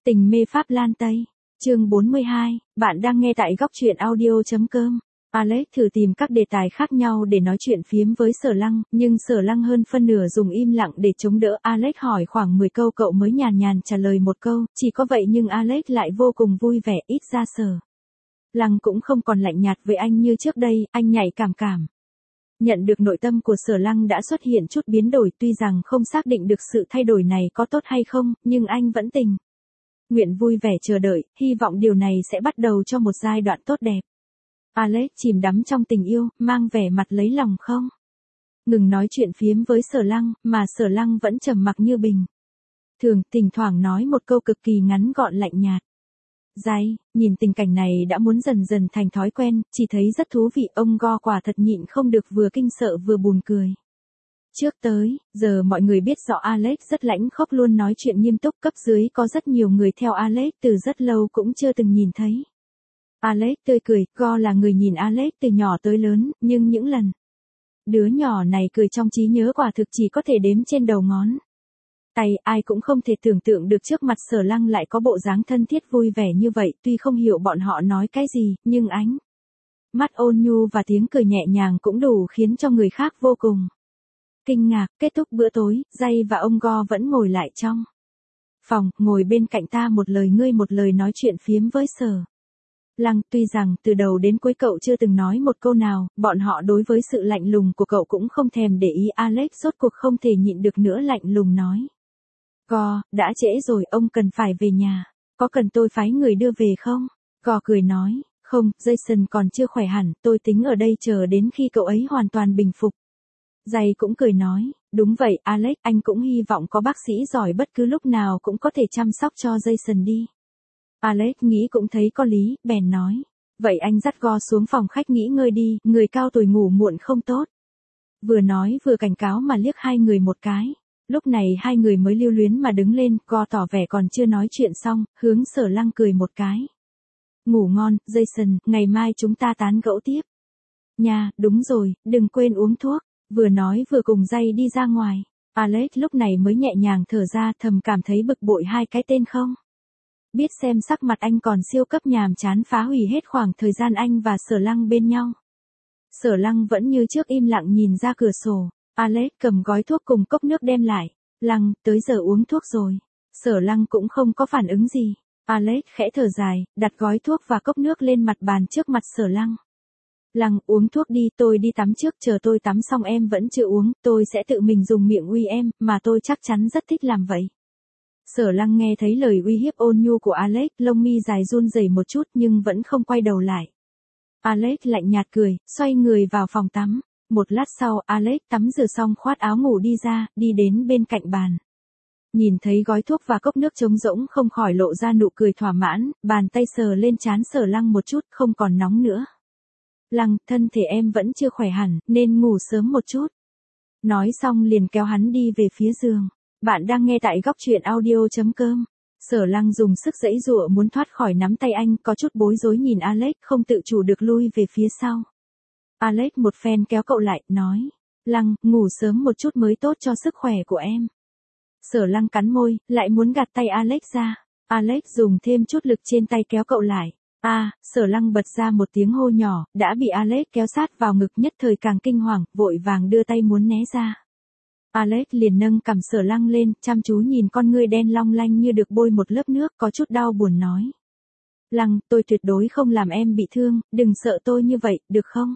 Tình mê Pháp Lan Tây, chương 42, bạn đang nghe tại góc truyện audio.com. Alex thử tìm các đề tài khác nhau để nói chuyện phiếm với Sở Lăng, nhưng Sở Lăng hơn phân nửa dùng im lặng để chống đỡ. Alex hỏi khoảng 10 câu cậu mới nhàn nhàn trả lời một câu, chỉ có vậy nhưng Alex lại vô cùng vui vẻ. Ít ra Sở Lăng cũng không còn lạnh nhạt với anh như trước đây, anh nhạy cảm. Nhận được nội tâm của Sở Lăng đã xuất hiện chút biến đổi, tuy rằng không xác định được sự thay đổi này có tốt hay không, nhưng anh vẫn tình nguyện vui vẻ chờ đợi, hy vọng điều này sẽ bắt đầu cho một giai đoạn tốt đẹp. Alex chìm đắm trong tình yêu, mang vẻ mặt lấy lòng không ngừng nói chuyện phiếm với Sở Lăng, mà Sở Lăng vẫn trầm mặc như bình thường, thỉnh thoảng nói một câu cực kỳ ngắn gọn lạnh nhạt. Nhìn tình cảnh này đã muốn dần dần thành thói quen, chỉ thấy rất thú vị. Ông Go quả thật nhịn không được, vừa kinh sợ vừa buồn cười. Trước tới giờ mọi người biết rõ Alex rất lãnh khốc, luôn nói chuyện nghiêm túc, cấp dưới có rất nhiều người theo Alex từ rất lâu cũng chưa từng nhìn thấy Alex tươi cười. Go là người nhìn Alex từ nhỏ tới lớn, nhưng những lần đứa nhỏ này cười trong trí nhớ quả thực chỉ có thể đếm trên đầu ngón tay. Ai cũng không thể tưởng tượng được trước mặt Sở Lăng lại có bộ dáng thân thiết vui vẻ như vậy. Tuy không hiểu bọn họ nói cái gì, nhưng ánh mắt ôn nhu và tiếng cười nhẹ nhàng cũng đủ khiến cho người khác vô cùng kinh ngạc. Kết thúc bữa tối, Jay và ông Go vẫn ngồi lại trong phòng, ngồi bên cạnh ta một lời ngươi một lời nói chuyện phiếm với Sở Lăng. Tuy rằng từ đầu đến cuối cậu chưa từng nói một câu nào, bọn họ đối với sự lạnh lùng của cậu cũng không thèm để ý. Alex rốt cuộc không thể nhịn được nữa, lạnh lùng nói: Go, đã trễ rồi, ông cần phải về nhà. Có cần tôi phái người đưa về không? Go cười nói: Không, Jason còn chưa khỏe hẳn, tôi tính ở đây chờ đến khi cậu ấy hoàn toàn bình phục. Jay cũng cười nói: Đúng vậy, Alex, anh cũng hy vọng có bác sĩ giỏi bất cứ lúc nào cũng có thể chăm sóc cho Jason đi. Alex nghĩ cũng thấy có lý, bèn nói: Vậy anh dắt Go xuống phòng khách nghỉ ngơi đi, người cao tuổi ngủ muộn không tốt. Vừa nói vừa cảnh cáo mà liếc hai người một cái. Lúc này hai người mới lưu luyến mà đứng lên. Go tỏ vẻ còn chưa nói chuyện xong, hướng Sở Lăng cười một cái. Ngủ ngon, Jason, ngày mai chúng ta tán gẫu tiếp nha. Đúng rồi, đừng quên uống thuốc. Vừa nói vừa cùng Jay đi ra ngoài. Alex lúc này mới nhẹ nhàng thở ra, thầm cảm thấy bực bội hai cái tên không biết xem sắc mặt anh còn siêu cấp nhàm chán, phá hủy hết khoảng thời gian anh và Sở Lăng bên nhau. Sở Lăng vẫn như trước im lặng nhìn ra cửa sổ. Alex cầm gói thuốc cùng cốc nước đem lại. Lăng, tới giờ uống thuốc rồi. Sở Lăng cũng không có phản ứng gì. Alex khẽ thở dài, đặt gói thuốc và cốc nước lên mặt bàn trước mặt Sở Lăng. Lăng, uống thuốc đi, tôi đi tắm trước, chờ tôi tắm xong em vẫn chưa uống, tôi sẽ tự mình dùng miệng uy em, mà tôi chắc chắn rất thích làm vậy. Sở Lăng nghe thấy lời uy hiếp ôn nhu của Alex, lông mi dài run rẩy một chút nhưng vẫn không quay đầu lại. Alex lạnh nhạt cười, xoay người vào phòng tắm. Một lát sau, Alex tắm rửa xong khoác áo ngủ đi ra, đi đến bên cạnh bàn. Nhìn thấy gói thuốc và cốc nước trống rỗng, không khỏi lộ ra nụ cười thỏa mãn, bàn tay sờ lên trán Sở Lăng một chút, không còn nóng nữa. Lăng, thân thể em vẫn chưa khỏe hẳn, nên ngủ sớm một chút. Nói xong liền kéo hắn đi về phía giường. Bạn đang nghe tại góc truyện audio.com. Sở Lăng dùng sức giãy giụa muốn thoát khỏi nắm tay anh, có chút bối rối nhìn Alex, không tự chủ được lui về phía sau. Alex một phen kéo cậu lại, nói: Lăng, ngủ sớm một chút mới tốt cho sức khỏe của em. Sở Lăng cắn môi, lại muốn gạt tay Alex ra. Alex dùng thêm chút lực trên tay kéo cậu lại. Sở Lăng bật ra một tiếng hô nhỏ, đã bị Alex kéo sát vào ngực, nhất thời càng kinh hoàng, vội vàng đưa tay muốn né ra. Alex liền nâng cằm Sở Lăng lên, chăm chú nhìn con ngươi đen long lanh như được bôi một lớp nước, có chút đau buồn nói: Lăng, tôi tuyệt đối không làm em bị thương, đừng sợ tôi như vậy, được không?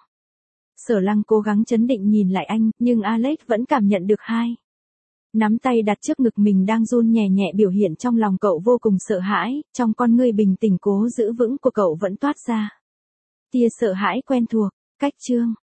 Sở Lăng cố gắng trấn định nhìn lại anh, nhưng Alex vẫn cảm nhận được hai nắm tay đặt trước ngực mình đang run nhẹ nhẹ, biểu hiện trong lòng cậu vô cùng sợ hãi, trong con ngươi bình tĩnh cố giữ vững của cậu vẫn toát ra tia sợ hãi quen thuộc. Cách chương